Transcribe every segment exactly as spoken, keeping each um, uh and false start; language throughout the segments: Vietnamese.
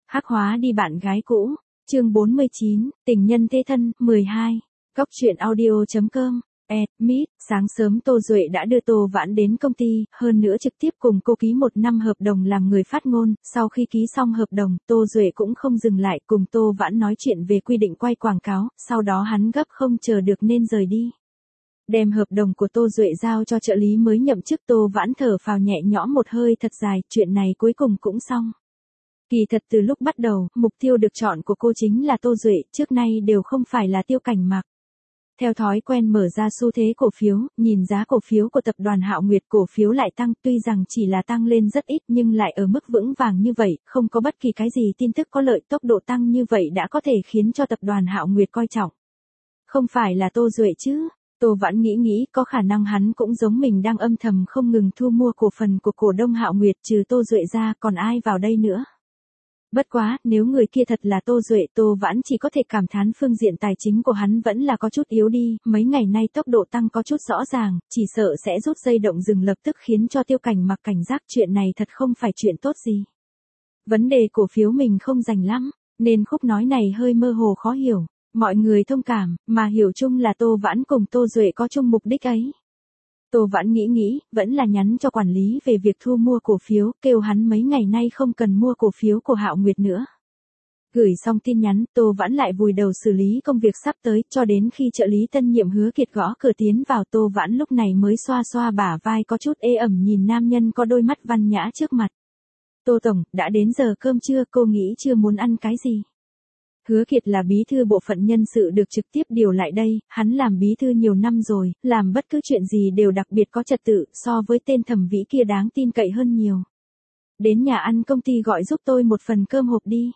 Hắc hóa đi bạn gái cũ, chương bốn mươi chín, tình nhân thế thân, mười hai. Góc truyện audio.com, admit, sáng sớm Tô Duệ đã đưa Tô Vãn đến công ty, hơn nữa trực tiếp cùng cô ký một năm hợp đồng làm người phát ngôn, sau khi ký xong hợp đồng, Tô Duệ cũng không dừng lại cùng Tô Vãn nói chuyện về quy định quay quảng cáo, sau đó hắn gấp không chờ được nên rời đi. Đem hợp đồng của Tô Duệ giao cho trợ lý mới nhậm chức, Tô Vãn thở phào nhẹ nhõm một hơi thật dài, chuyện này cuối cùng cũng xong. Kỳ thật từ lúc bắt đầu, mục tiêu được chọn của cô chính là Tô Duệ, trước nay đều không phải là Tiêu Cảnh Mặc. Theo thói quen mở ra xu thế cổ phiếu, nhìn giá cổ phiếu của tập đoàn Hạo Nguyệt, cổ phiếu lại tăng, tuy rằng chỉ là tăng lên rất ít nhưng lại ở mức vững vàng như vậy, không có bất kỳ cái gì tin tức có lợi, tốc độ tăng như vậy đã có thể khiến cho tập đoàn Hạo Nguyệt coi trọng. Không phải là Tô Duệ chứ? Tô Vãn nghĩ nghĩ, có khả năng hắn cũng giống mình đang âm thầm không ngừng thu mua cổ phần của cổ đông Hạo Nguyệt, trừ Tô Duệ ra còn ai vào đây nữa. Bất quá, nếu người kia thật là Tô Duệ, Tô Vãn chỉ có thể cảm thán phương diện tài chính của hắn vẫn là có chút yếu đi, mấy ngày nay tốc độ tăng có chút rõ ràng, chỉ sợ sẽ rút dây động rừng lập tức khiến cho Tiêu Cảnh Mặc cảnh giác, chuyện này thật không phải chuyện tốt gì. Vấn đề cổ phiếu mình không rành lắm, nên khúc nói này hơi mơ hồ khó hiểu, mọi người thông cảm, mà hiểu chung là Tô Vãn cùng Tô Duệ có chung mục đích ấy. Tô Vãn nghĩ nghĩ, vẫn là nhắn cho quản lý về việc thu mua cổ phiếu, kêu hắn mấy ngày nay không cần mua cổ phiếu của Hạo Nguyệt nữa. Gửi xong tin nhắn, Tô Vãn lại vùi đầu xử lý công việc sắp tới, cho đến khi trợ lý tân nhiệm Hứa Kiệt gõ cửa tiến vào, Tô Vãn lúc này mới xoa xoa bả vai có chút ê ẩm nhìn nam nhân có đôi mắt văn nhã trước mặt. Tô Tổng, đã đến giờ cơm trưa, cô nghĩ chưa muốn ăn cái gì? Hứa Kiệt là bí thư bộ phận nhân sự được trực tiếp điều lại đây, hắn làm bí thư nhiều năm rồi, làm bất cứ chuyện gì đều đặc biệt có trật tự, so với tên Thẩm Vĩ kia đáng tin cậy hơn nhiều. Đến nhà ăn công ty gọi giúp tôi một phần cơm hộp đi.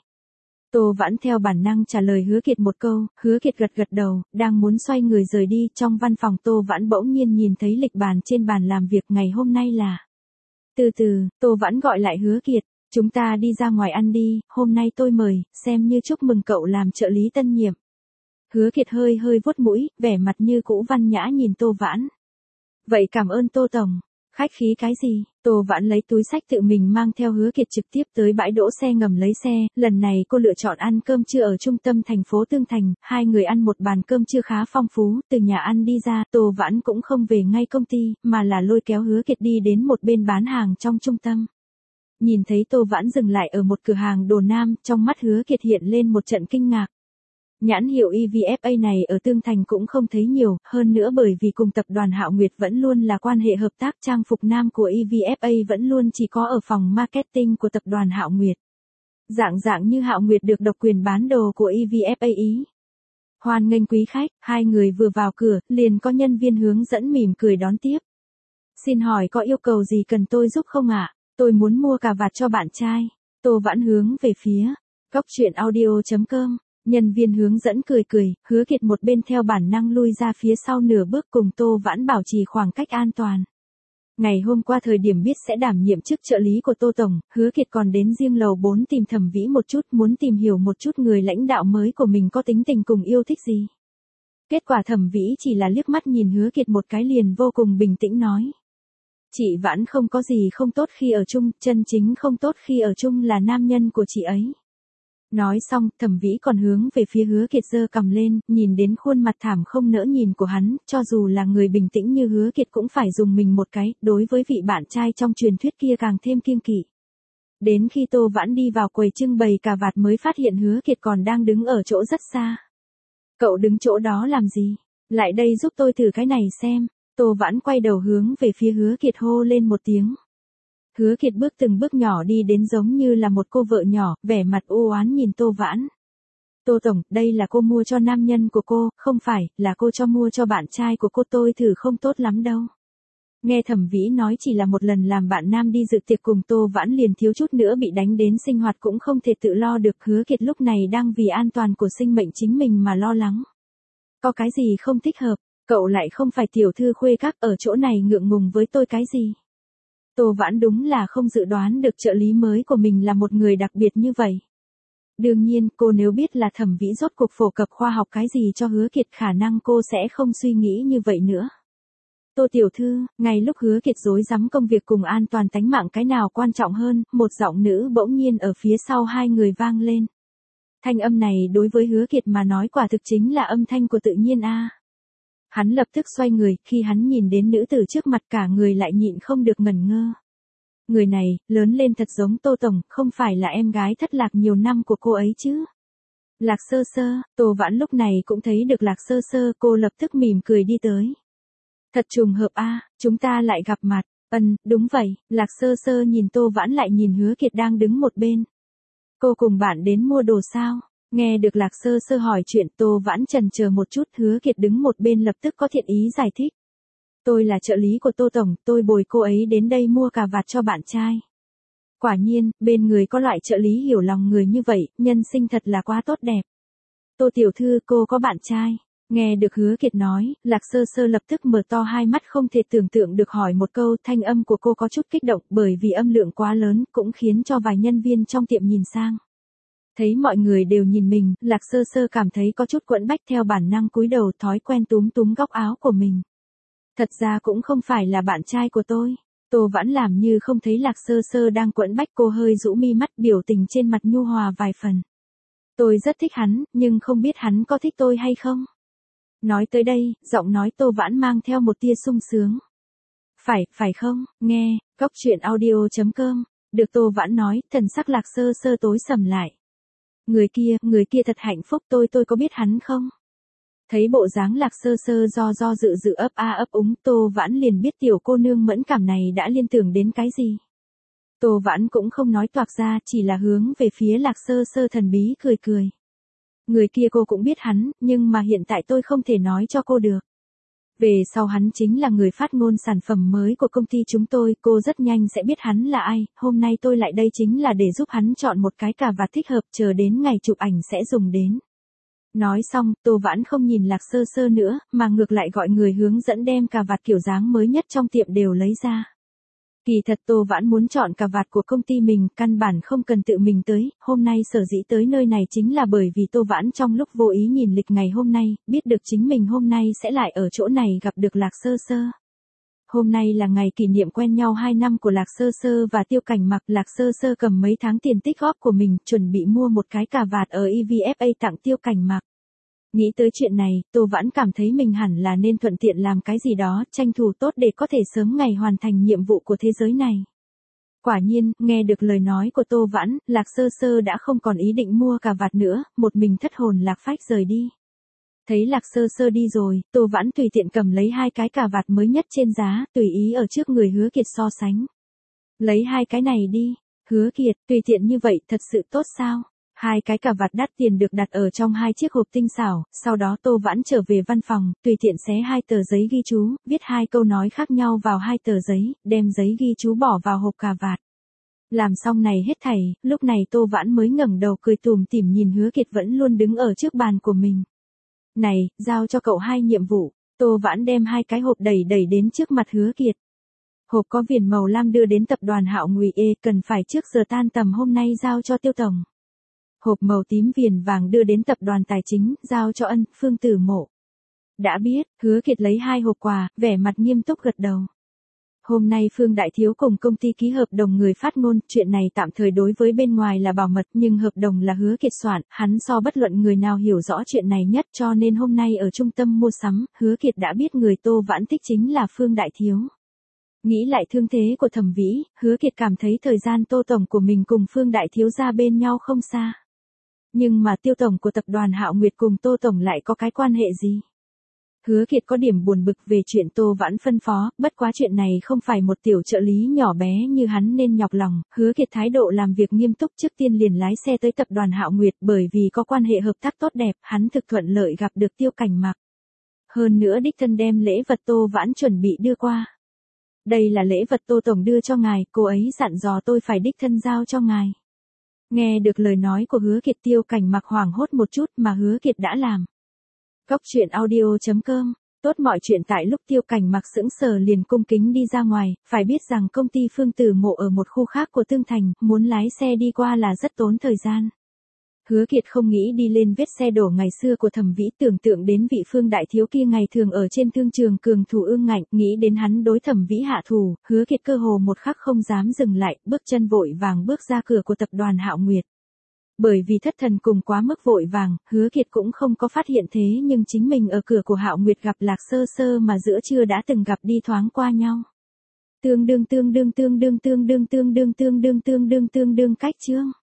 Tô Vãn theo bản năng trả lời Hứa Kiệt một câu, Hứa Kiệt gật gật đầu, đang muốn xoay người rời đi, trong văn phòng Tô Vãn bỗng nhiên nhìn thấy lịch bàn trên bàn làm việc ngày hôm nay là. Từ từ, Tô Vãn gọi lại Hứa Kiệt. Chúng ta đi ra ngoài ăn đi, hôm nay tôi mời, xem như chúc mừng cậu làm trợ lý tân nhiệm. Hứa Kiệt hơi hơi vuốt mũi, vẻ mặt như cũ văn nhã nhìn Tô Vãn. Vậy cảm ơn Tô Tổng, khách khí cái gì? Tô Vãn lấy túi xách tự mình mang theo Hứa Kiệt trực tiếp tới bãi đỗ xe ngầm lấy xe, lần này cô lựa chọn ăn cơm trưa ở trung tâm thành phố Tương Thành, hai người ăn một bàn cơm trưa khá phong phú, từ nhà ăn đi ra, Tô Vãn cũng không về ngay công ty, mà là lôi kéo Hứa Kiệt đi đến một bên bán hàng trong trung tâm. Nhìn thấy Tô Vãn dừng lại ở một cửa hàng đồ nam, trong mắt Hứa Kiệt hiện lên một trận kinh ngạc. Nhãn hiệu e vê ép a này ở Tương Thành cũng không thấy nhiều, hơn nữa bởi vì cùng tập đoàn Hạo Nguyệt vẫn luôn là quan hệ hợp tác, trang phục nam của e vê ép a vẫn luôn chỉ có ở phòng marketing của tập đoàn Hạo Nguyệt. Dạng dạng như Hạo Nguyệt được độc quyền bán đồ của e vê ép a ý. Hoan nghênh quý khách, hai người vừa vào cửa, liền có nhân viên hướng dẫn mỉm cười đón tiếp. Xin hỏi có yêu cầu gì cần tôi giúp không ạ? Tôi muốn mua cà vạt cho bạn trai. Tô Vãn hướng về phía góc truyện audio.com, nhân viên hướng dẫn cười cười, Hứa Kiệt một bên theo bản năng lui ra phía sau nửa bước cùng Tô Vãn bảo trì khoảng cách an toàn. Ngày hôm qua thời điểm biết sẽ đảm nhiệm chức trợ lý của Tô Tổng, Hứa Kiệt còn đến riêng lầu bốn tìm Thẩm Vĩ một chút, muốn tìm hiểu một chút người lãnh đạo mới của mình có tính tình cùng yêu thích gì. Kết quả Thẩm Vĩ chỉ là liếc mắt nhìn Hứa Kiệt một cái liền vô cùng bình tĩnh nói. Chị Vãn không có gì không tốt khi ở chung, chân chính không tốt khi ở chung là nam nhân của chị ấy. Nói xong, Thẩm Vĩ còn hướng về phía Hứa Kiệt giơ cằm lên, nhìn đến khuôn mặt thảm không nỡ nhìn của hắn, cho dù là người bình tĩnh như Hứa Kiệt cũng phải dùng mình một cái, đối với vị bạn trai trong truyền thuyết kia càng thêm kiêng kỵ. Đến khi Tô Vãn đi vào quầy trưng bày cà vạt mới phát hiện Hứa Kiệt còn đang đứng ở chỗ rất xa. Cậu đứng chỗ đó làm gì? Lại đây giúp tôi thử cái này xem. Tô Vãn quay đầu hướng về phía Hứa Kiệt hô lên một tiếng. Hứa Kiệt bước từng bước nhỏ đi đến giống như là một cô vợ nhỏ, vẻ mặt u oán nhìn Tô Vãn. Tô Tổng, đây là cô mua cho nam nhân của cô, không phải, là cô cho mua cho bạn trai của cô, tôi thử không tốt lắm đâu. Nghe Thẩm Vĩ nói chỉ là một lần làm bạn nam đi dự tiệc cùng Tô Vãn liền thiếu chút nữa bị đánh đến sinh hoạt cũng không thể tự lo được, Hứa Kiệt lúc này đang vì an toàn của sinh mệnh chính mình mà lo lắng. Có cái gì không thích hợp? Cậu lại không phải tiểu thư khuê các, ở chỗ này ngượng ngùng với tôi cái gì? Tô Vãn đúng là không dự đoán được trợ lý mới của mình là một người đặc biệt như vậy. Đương nhiên, cô nếu biết là Thẩm Vĩ rốt cuộc phổ cập khoa học cái gì cho Hứa Kiệt khả năng cô sẽ không suy nghĩ như vậy nữa. Tô tiểu thư, ngay lúc Hứa Kiệt rối rắm công việc cùng an toàn tánh mạng cái nào quan trọng hơn, một giọng nữ bỗng nhiên ở phía sau hai người vang lên. Thanh âm này đối với Hứa Kiệt mà nói quả thực chính là âm thanh của tự nhiên a. Hắn lập tức xoay người, khi hắn nhìn đến nữ tử trước mặt cả người lại nhịn không được ngẩn ngơ. Người này, lớn lên thật giống Tô Tổng, không phải là em gái thất lạc nhiều năm của cô ấy chứ. Lạc Sơ Sơ, Tô Vãn lúc này cũng thấy được Lạc Sơ Sơ, cô lập tức mỉm cười đi tới. Thật trùng hợp a, chúng ta lại gặp mặt. Ừm, đúng vậy, Lạc Sơ Sơ nhìn Tô Vãn lại nhìn Hứa Kiệt đang đứng một bên. Cô cùng bạn đến mua đồ sao? Nghe được Lạc Sơ Sơ hỏi chuyện, Tô Vãn chần chờ một chút, Hứa Kiệt đứng một bên lập tức có thiện ý giải thích. Tôi là trợ lý của Tô Tổng, tôi bồi cô ấy đến đây mua cà vạt cho bạn trai. Quả nhiên, bên người có loại trợ lý hiểu lòng người như vậy, nhân sinh thật là quá tốt đẹp. Tô tiểu thư, cô có bạn trai. Nghe được Hứa Kiệt nói, Lạc Sơ Sơ lập tức mở to hai mắt không thể tưởng tượng được hỏi một câu, thanh âm của cô có chút kích động bởi vì âm lượng quá lớn cũng khiến cho vài nhân viên trong tiệm nhìn sang. Thấy mọi người đều nhìn mình, Lạc Sơ Sơ cảm thấy có chút quẫn bách theo bản năng cúi đầu thói quen túm túm góc áo của mình. Thật ra cũng không phải là bạn trai của tôi. Tô Vãn làm như không thấy Lạc Sơ Sơ đang quẫn bách, cô hơi rũ mi mắt, biểu tình trên mặt nhu hòa vài phần. Tôi rất thích hắn, nhưng không biết hắn có thích tôi hay không. Nói tới đây, giọng nói Tô Vãn mang theo một tia sung sướng. Phải, phải không, nghe, cóc truyện audio chấm com. Được Tô Vãn nói, thần sắc Lạc Sơ Sơ tối sầm lại. Người kia, người kia thật hạnh phúc, tôi tôi có biết hắn không? Thấy bộ dáng Lạc Sơ Sơ do do dự dự ấp a ấp úng, Tô Vãn liền biết tiểu cô nương mẫn cảm này đã liên tưởng đến cái gì. Tô Vãn cũng không nói toạc ra, chỉ là hướng về phía Lạc Sơ Sơ thần bí cười cười. Người kia cô cũng biết hắn, nhưng mà hiện tại tôi không thể nói cho cô được. Về sau hắn chính là người phát ngôn sản phẩm mới của công ty chúng tôi, cô rất nhanh sẽ biết hắn là ai, hôm nay tôi lại đây chính là để giúp hắn chọn một cái cà vạt thích hợp, chờ đến ngày chụp ảnh sẽ dùng đến. Nói xong, Tô Vãn không nhìn Lạc Sơ Sơ nữa, mà ngược lại gọi người hướng dẫn đem cà vạt kiểu dáng mới nhất trong tiệm đều lấy ra. Kỳ thật Tô Vãn muốn chọn cà vạt của công ty mình, căn bản không cần tự mình tới, hôm nay sở dĩ tới nơi này chính là bởi vì Tô Vãn trong lúc vô ý nhìn lịch ngày hôm nay, biết được chính mình hôm nay sẽ lại ở chỗ này gặp được Lạc Sơ Sơ. Hôm nay là ngày kỷ niệm quen nhau hai năm của Lạc Sơ Sơ và Tiêu Cảnh Mặc. Lạc Sơ Sơ cầm mấy tháng tiền tích góp của mình, chuẩn bị mua một cái cà vạt ở e vê ép a tặng Tiêu Cảnh Mặc. Nghĩ tới chuyện này, Tô Vãn cảm thấy mình hẳn là nên thuận tiện làm cái gì đó, tranh thủ tốt để có thể sớm ngày hoàn thành nhiệm vụ của thế giới này. Quả nhiên, nghe được lời nói của Tô Vãn, Lạc Sơ Sơ đã không còn ý định mua cà vạt nữa, một mình thất hồn lạc phách rời đi. Thấy Lạc Sơ Sơ đi rồi, Tô Vãn tùy tiện cầm lấy hai cái cà vạt mới nhất trên giá, tùy ý ở trước người Hứa Kiệt so sánh. Lấy hai cái này đi. Hứa Kiệt, tùy tiện như vậy thật sự tốt sao? Hai cái cà vạt đắt tiền được đặt ở trong hai chiếc hộp tinh xảo, sau đó Tô Vãn trở về văn phòng, tùy tiện xé hai tờ giấy ghi chú, viết hai câu nói khác nhau vào hai tờ giấy, đem giấy ghi chú bỏ vào hộp cà vạt. Làm xong này hết thảy, lúc này Tô Vãn mới ngẩng đầu cười tủm tỉm nhìn Hứa Kiệt vẫn luôn đứng ở trước bàn của mình. Này, giao cho cậu hai nhiệm vụ. Tô Vãn đem hai cái hộp đẩy đẩy đến trước mặt Hứa Kiệt. Hộp có viền màu lam đưa đến tập đoàn Hạo Ngụy E, cần phải trước giờ tan tầm hôm nay giao cho Tiêu Tổng. Hộp màu tím viền vàng đưa đến tập đoàn Tài chính, giao cho Ân, Phương Tử Mộ. Đã biết, Hứa Kiệt lấy hai hộp quà, vẻ mặt nghiêm túc gật đầu. Hôm nay Phương Đại Thiếu cùng công ty ký hợp đồng người phát ngôn, chuyện này tạm thời đối với bên ngoài là bảo mật, nhưng hợp đồng là Hứa Kiệt soạn, hắn so bất luận người nào hiểu rõ chuyện này nhất, cho nên hôm nay ở trung tâm mua sắm, Hứa Kiệt đã biết người Tô Vãn thích chính là Phương Đại Thiếu. Nghĩ lại thương thế của Thẩm Vĩ, Hứa Kiệt cảm thấy thời gian Tô Tổng của mình cùng Phương Đại Thiếu ra bên nhau không xa. Nhưng mà Tiêu Tổng của tập đoàn Hạo Nguyệt cùng Tô Tổng lại có cái quan hệ gì? Hứa Kiệt có điểm buồn bực về chuyện Tô Vãn phân phó, bất quá chuyện này không phải một tiểu trợ lý nhỏ bé như hắn nên nhọc lòng, Hứa Kiệt thái độ làm việc nghiêm túc, trước tiên liền lái xe tới tập đoàn Hạo Nguyệt, bởi vì có quan hệ hợp tác tốt đẹp, hắn thực thuận lợi gặp được Tiêu Cảnh Mặc. Hơn nữa đích thân đem lễ vật Tô Vãn chuẩn bị đưa qua. Đây là lễ vật Tô Tổng đưa cho ngài, cô ấy dặn dò tôi phải đích thân giao cho ngài. Nghe được lời nói của Hứa Kiệt, Tiêu Cảnh Mặc hoảng hốt một chút mà Hứa Kiệt đã làm. Cóc truyện audio chấm com. Tốt mọi chuyện tại lúc Tiêu Cảnh Mặc sững sờ liền cung kính đi ra ngoài, phải biết rằng công ty Phương Tử Mộ ở một khu khác của Tương Thành, muốn lái xe đi qua là rất tốn thời gian. Hứa Kiệt không nghĩ đi lên vết xe đổ ngày xưa của Thẩm Vĩ, tưởng tượng đến vị Phương đại thiếu kia ngày thường ở trên thương trường cường thủ ương ngạnh, nghĩ đến hắn đối Thẩm Vĩ hạ thủ, Hứa Kiệt cơ hồ một khắc không dám dừng lại, bước chân vội vàng bước ra cửa của tập đoàn Hạo Nguyệt. Bởi vì thất thần cùng quá mức vội vàng, Hứa Kiệt cũng không có phát hiện thế nhưng chính mình ở cửa của Hạo Nguyệt gặp Lạc Sơ Sơ mà giữa trưa đã từng gặp đi thoáng qua nhau. Tương đương tương đương tương đương tương đương tương đương tương đương tương đương tương đương cách chương.